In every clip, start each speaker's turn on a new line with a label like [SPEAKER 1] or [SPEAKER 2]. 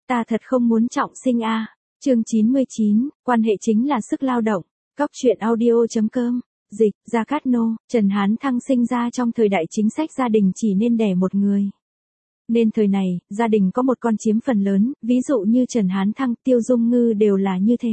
[SPEAKER 1] Ta thật không muốn trọng sinh a. Chương 99, quan hệ chính là sức lao động. Cóc truyện audio.com. Dịch, Gia Cát Nô, Trần Hán Thăng sinh ra trong thời đại chính sách gia đình chỉ nên đẻ một người. Nên thời này, gia đình có một con chiếm phần lớn, ví dụ như Trần Hán Thăng, Tiêu Dung Ngư đều là như thế.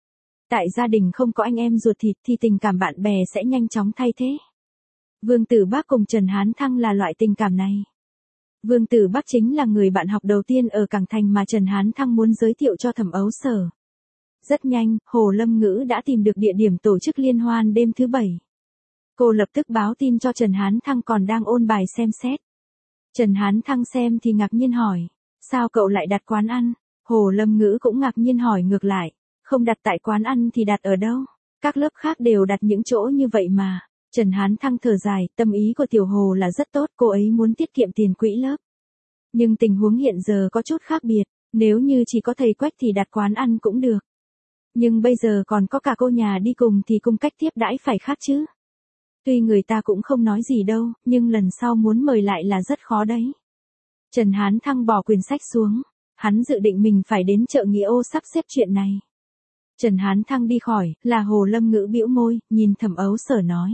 [SPEAKER 1] Tại gia đình không có anh em ruột thịt thì tình cảm bạn bè sẽ nhanh chóng thay thế. Vương Tử Bác cùng Trần Hán Thăng là loại tình cảm này. Vương Tử Bác chính là người bạn học đầu tiên ở Cảng Thành mà Trần Hán Thăng muốn giới thiệu cho Thẩm Ấu Sở. Rất nhanh, Hồ Lâm Ngữ đã tìm được địa điểm tổ chức liên hoan đêm thứ 7. Cô lập tức báo tin cho Trần Hán Thăng còn đang ôn bài xem xét. Trần Hán Thăng xem thì ngạc nhiên hỏi, sao cậu lại đặt quán ăn? Hồ Lâm Ngữ cũng ngạc nhiên hỏi ngược lại, không đặt tại quán ăn thì đặt ở đâu? Các lớp khác đều đặt những chỗ như vậy mà. Trần Hán Thăng thở dài, tâm ý của Tiểu Hồ là rất tốt, cô ấy muốn tiết kiệm tiền quỹ lớp. Nhưng tình huống hiện giờ có chút khác biệt, nếu như chỉ có thầy Quách thì đặt quán ăn cũng được. Nhưng bây giờ còn có cả cô nhà đi cùng thì cung cách tiếp đãi phải khác chứ. Tuy người ta cũng không nói gì đâu, nhưng lần sau muốn mời lại là rất khó đấy. Trần Hán Thăng bỏ quyển sách xuống, hắn dự định mình phải đến chợ Nghĩa Ô sắp xếp chuyện này. Trần Hán Thăng đi khỏi, là Hồ Lâm Ngữ bĩu môi, nhìn Thẩm Ấu Sở nói.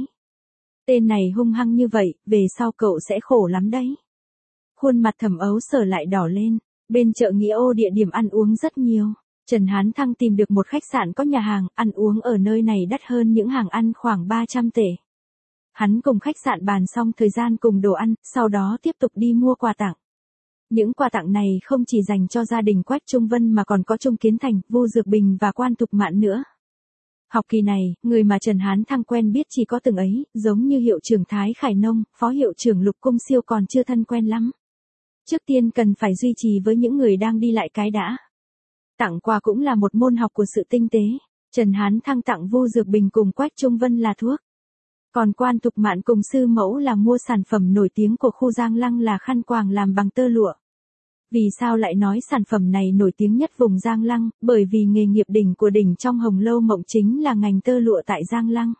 [SPEAKER 1] Tên này hung hăng như vậy, về sau cậu sẽ khổ lắm đấy. Khuôn mặt Thẩm Ấu Sở lại đỏ lên, bên chợ Nghĩa Ô địa điểm ăn uống rất nhiều. Trần Hán Thăng tìm được một khách sạn có nhà hàng, ăn uống ở nơi này đắt hơn những hàng ăn khoảng 300 tệ. Hắn cùng khách sạn bàn xong thời gian cùng đồ ăn, sau đó tiếp tục đi mua quà tặng. Những quà tặng này không chỉ dành cho gia đình Quách Trung Vân mà còn có Trung Kiến Thành, Vu Dược Bình và Quan Tục Mạn nữa. Học kỳ này, người mà Trần Hán Thăng quen biết chỉ có từng ấy, giống như hiệu trưởng Thái Khải Nông, phó hiệu trưởng Lục Cung Siêu còn chưa thân quen lắm. Trước tiên cần phải duy trì với những người đang đi lại cái đã. Tặng quà cũng là một môn học của sự tinh tế. Trần Hán Thăng tặng Vu Dược Bình cùng Quách Trung Vân là thuốc. Còn Quan Tục Mạn cùng Sư Mẫu là mua sản phẩm nổi tiếng của khu Giang Lăng là khăn quàng làm bằng tơ lụa. Vì sao lại nói sản phẩm này nổi tiếng nhất vùng Giang Lăng? Bởi vì nghề nghiệp đỉnh của đỉnh trong Hồng Lâu Mộng chính là ngành tơ lụa tại Giang Lăng.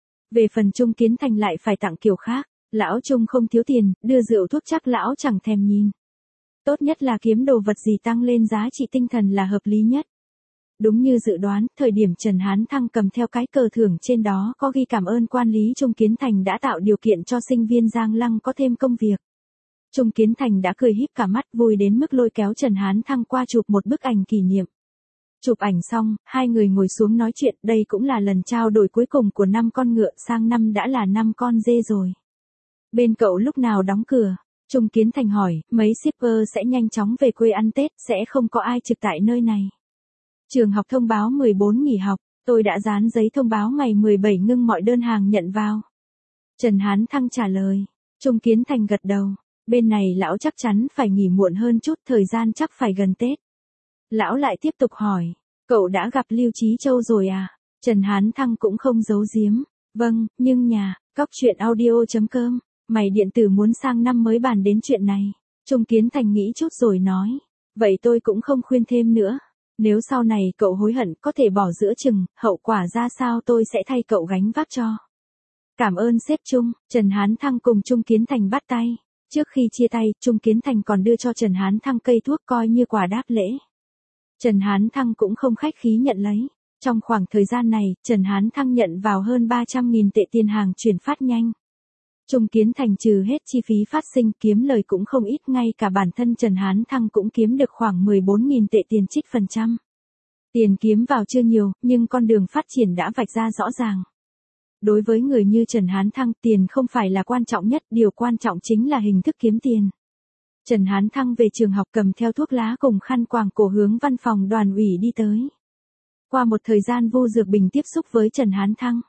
[SPEAKER 1] Về phần Trung Kiến Thành lại phải tặng kiểu khác. Lão Trung không thiếu tiền, đưa rượu thuốc chắc lão chẳng thèm nhìn. Tốt nhất là kiếm đồ vật gì tăng lên giá trị tinh thần là hợp lý nhất. Đúng như dự đoán, thời điểm Trần Hán Thăng cầm theo cái cờ thưởng trên đó có ghi cảm ơn quan lý Trung Kiến Thành đã tạo điều kiện cho sinh viên Giang Lăng có thêm công việc. Trung Kiến Thành đã cười híp cả mắt vui đến mức lôi kéo Trần Hán Thăng qua chụp một bức ảnh kỷ niệm. Chụp ảnh xong, hai người ngồi xuống nói chuyện, đây cũng là lần trao đổi cuối cùng của 5 con ngựa, sang năm đã là 5 con dê rồi. Bên cậu lúc nào đóng cửa? Trung Kiến Thành hỏi, mấy shipper sẽ nhanh chóng về quê ăn Tết, sẽ không có ai trực tại nơi này. Trường học thông báo 14 nghỉ học, tôi đã dán giấy thông báo ngày 17 ngưng mọi đơn hàng nhận vào. Trần Hán Thăng trả lời. Trung Kiến Thành gật đầu. Bên này lão chắc chắn phải nghỉ muộn hơn chút, thời gian chắc phải gần Tết. Lão lại tiếp tục hỏi, cậu đã gặp Lưu Chí Châu rồi à? Trần Hán Thăng cũng không giấu giếm. Vâng, nhưng nhà, cóc truyện audio.com, mày điện tử muốn sang năm mới bàn đến chuyện này. Trung Kiến Thành nghĩ chút rồi nói, vậy tôi cũng không khuyên thêm nữa. Nếu sau này cậu hối hận có thể bỏ giữa chừng, hậu quả ra sao tôi sẽ thay cậu gánh vác cho. Cảm ơn sếp Trung. Trần Hán Thăng cùng Trung Kiến Thành bắt tay. Trước khi chia tay, Trung Kiến Thành còn đưa cho Trần Hán Thăng cây thuốc coi như quà đáp lễ. Trần Hán Thăng cũng không khách khí nhận lấy. Trong khoảng thời gian này, Trần Hán Thăng nhận vào hơn 300.000 tệ tiền hàng chuyển phát nhanh. Trung Kiến Thành trừ hết chi phí phát sinh kiếm lời cũng không ít, ngay cả bản thân Trần Hán Thăng cũng kiếm được khoảng 14.000 tệ tiền trích phần trăm. Tiền kiếm vào chưa nhiều, nhưng con đường phát triển đã vạch ra rõ ràng. Đối với người như Trần Hán Thăng, tiền không phải là quan trọng nhất, điều quan trọng chính là hình thức kiếm tiền. Trần Hán Thăng về trường học cầm theo thuốc lá cùng khăn quàng cổ hướng văn phòng đoàn ủy đi tới. Qua một thời gian Vu Dược Bình tiếp xúc với Trần Hán Thăng.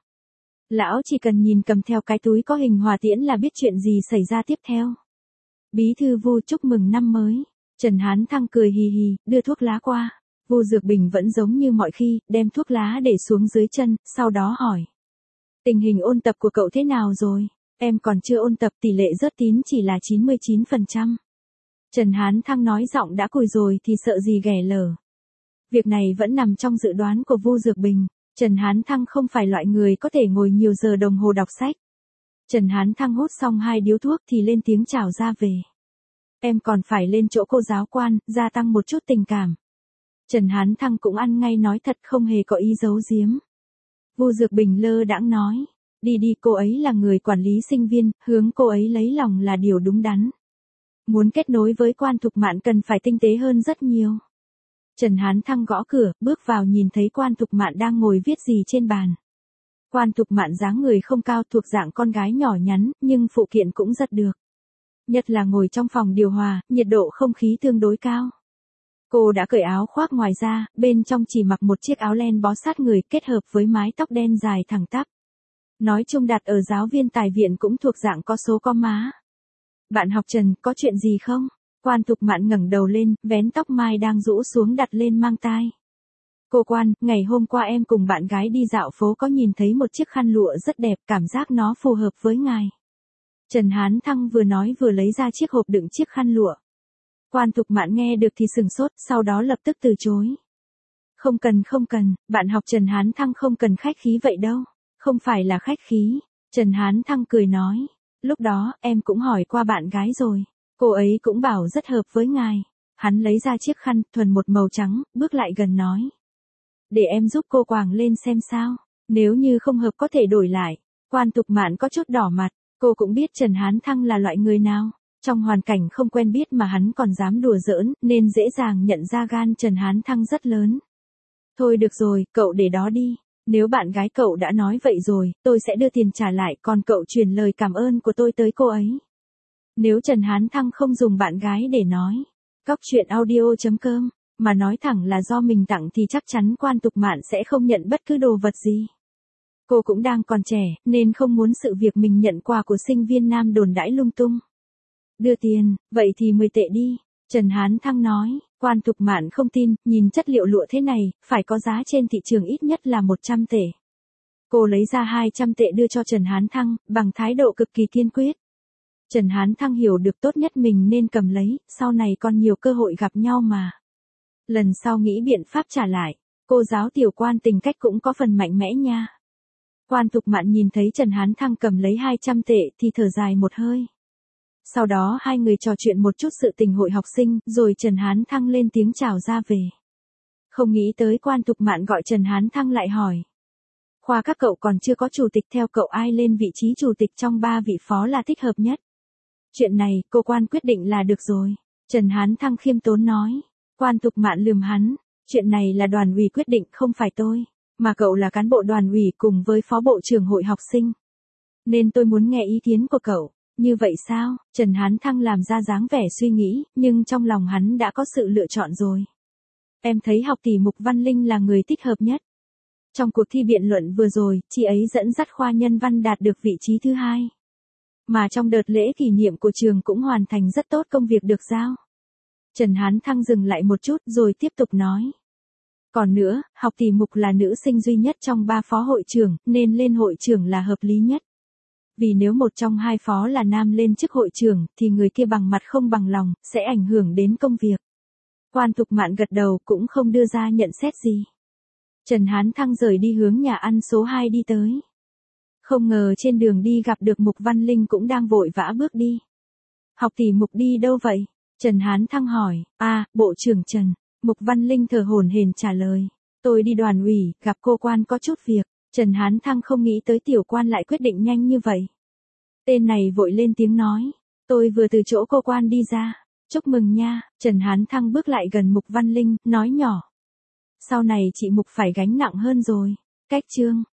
[SPEAKER 1] Lão chỉ cần nhìn cầm theo cái túi có hình hỏa tiễn là biết chuyện gì xảy ra tiếp theo. Bí thư Vu chúc mừng năm mới. Trần Hán Thăng cười hì hì, đưa thuốc lá qua. Vu Dược Bình vẫn giống như mọi khi, đem thuốc lá để xuống dưới chân, sau đó hỏi. Tình hình ôn tập của cậu thế nào rồi? Em còn chưa ôn tập, tỷ lệ rớt tín chỉ là 99%. Trần Hán Thăng nói giọng đã cùi rồi thì sợ gì ghẻ lở. Việc này vẫn nằm trong dự đoán của Vu Dược Bình. Trần Hán Thăng không phải loại người có thể ngồi nhiều giờ đồng hồ đọc sách. Trần Hán Thăng hút xong 2 điếu thuốc thì lên tiếng chào ra về. Em còn phải lên chỗ cô giáo quan, gia tăng một chút tình cảm. Trần Hán Thăng cũng ăn ngay nói thật không hề có ý giấu giếm. Vu Dược Bình lơ đãng nói. Đi đi, cô ấy là người quản lý sinh viên, hướng cô ấy lấy lòng là điều đúng đắn. Muốn kết nối với Quan Thục Mạn cần phải tinh tế hơn rất nhiều. Trần Hán Thăng gõ cửa, bước vào nhìn thấy Quan Thục Mạn đang ngồi viết gì trên bàn. Quan Thục Mạn dáng người không cao, thuộc dạng con gái nhỏ nhắn, nhưng phụ kiện cũng rất được. Nhất là ngồi trong phòng điều hòa, nhiệt độ không khí tương đối cao. Cô đã cởi áo khoác ngoài ra, bên trong chỉ mặc một chiếc áo len bó sát người kết hợp với mái tóc đen dài thẳng tắp. Nói chung đặt ở giáo viên tài viện cũng thuộc dạng có số có má. Bạn học Trần, có chuyện gì không? Quan Thục Mạn ngẩng đầu lên, vén tóc mai đang rũ xuống đặt lên mang tai. Cô Quan, ngày hôm qua em cùng bạn gái đi dạo phố có nhìn thấy một chiếc khăn lụa rất đẹp, cảm giác nó phù hợp với ngài. Trần Hán Thăng vừa nói vừa lấy ra chiếc hộp đựng chiếc khăn lụa. Quan Thục Mạn nghe được thì sừng sốt, sau đó lập tức từ chối. Không cần, bạn học Trần Hán Thăng không cần khách khí vậy đâu. Không phải là khách khí. Trần Hán Thăng cười nói. Lúc đó, em cũng hỏi qua bạn gái rồi. Cô ấy cũng bảo rất hợp với ngài. Hắn lấy ra chiếc khăn, thuần một màu trắng, bước lại gần nói. Để em giúp cô quàng lên xem sao. Nếu như không hợp có thể đổi lại. Quan Thục Mạn có chút đỏ mặt. Cô cũng biết Trần Hán Thăng là loại người nào. Trong hoàn cảnh không quen biết mà hắn còn dám đùa giỡn, nên dễ dàng nhận ra gan Trần Hán Thăng rất lớn. Thôi được rồi, cậu để đó đi. Nếu bạn gái cậu đã nói vậy rồi, tôi sẽ đưa tiền trả lại, còn cậu truyền lời cảm ơn của tôi tới cô ấy. Nếu Trần Hán Thăng không dùng bạn gái để nói, Cóc truyện audio.com, mà nói thẳng là do mình tặng thì chắc chắn Quan Thục Mạn sẽ không nhận bất cứ đồ vật gì. Cô cũng đang còn trẻ, nên không muốn sự việc mình nhận quà của sinh viên nam đồn đãi lung tung. Đưa tiền, vậy thì 10 tệ đi. Trần Hán Thăng nói. Quan Thục Mạn không tin, nhìn chất liệu lụa thế này, phải có giá trên thị trường ít nhất là 100 tệ. Cô lấy ra 200 tệ đưa cho Trần Hán Thăng, bằng thái độ cực kỳ kiên quyết. Trần Hán Thăng hiểu được tốt nhất mình nên cầm lấy, sau này còn nhiều cơ hội gặp nhau mà. Lần sau nghĩ biện pháp trả lại, cô giáo tiểu Quan tính cách cũng có phần mạnh mẽ nha. Quan Thục Mạn nhìn thấy Trần Hán Thăng cầm lấy 200 tệ thì thở dài một hơi. Sau đó hai người trò chuyện một chút sự tình hội học sinh, rồi Trần Hán Thăng lên tiếng chào ra về. Không nghĩ tới Quan Thục Mạn gọi Trần Hán Thăng lại hỏi. Khoa các cậu còn chưa có chủ tịch, theo cậu ai lên vị trí chủ tịch trong 3 vị phó là thích hợp nhất? Chuyện này, cô Quan quyết định là được rồi. Trần Hán Thăng khiêm tốn nói. Quan Thục Mạn lườm hắn. Chuyện này là đoàn ủy quyết định, không phải tôi. Mà cậu là cán bộ đoàn ủy cùng với phó bộ trưởng hội học sinh. Nên tôi muốn nghe ý kiến của cậu. Như vậy sao? Trần Hán Thăng làm ra dáng vẻ suy nghĩ, nhưng trong lòng hắn đã có sự lựa chọn rồi. Em thấy học tỷ Mục Văn Linh là người thích hợp nhất. Trong cuộc thi biện luận vừa rồi, chị ấy dẫn dắt khoa nhân văn đạt được vị trí thứ 2. Mà trong đợt lễ kỷ niệm của trường cũng hoàn thành rất tốt công việc được giao. Trần Hán Thăng dừng lại một chút rồi tiếp tục nói. Còn nữa, học tỷ Mục là nữ sinh duy nhất trong 3 phó hội trưởng, nên lên hội trưởng là hợp lý nhất. Vì nếu một trong 2 phó là nam lên chức hội trưởng, thì người kia bằng mặt không bằng lòng, sẽ ảnh hưởng đến công việc. Quan Thục Mạn gật đầu cũng không đưa ra nhận xét gì. Trần Hán Thăng rời đi hướng nhà ăn số 2 đi tới. Không ngờ trên đường đi gặp được Mục Văn Linh cũng đang vội vã bước đi. Học tỷ Mục đi đâu vậy? Trần Hán Thăng hỏi. Bộ trưởng Trần. Mục Văn Linh thở hổn hển trả lời. Tôi đi đoàn ủy, gặp cô Quan có chút việc. Trần Hán Thăng không nghĩ tới tiểu Quan lại quyết định nhanh như vậy. Tên này vội lên tiếng nói. Tôi vừa từ chỗ cô Quan đi ra. Chúc mừng nha. Trần Hán Thăng bước lại gần Mục Văn Linh, nói nhỏ. Sau này chị Mục phải gánh nặng hơn rồi. Cách chương.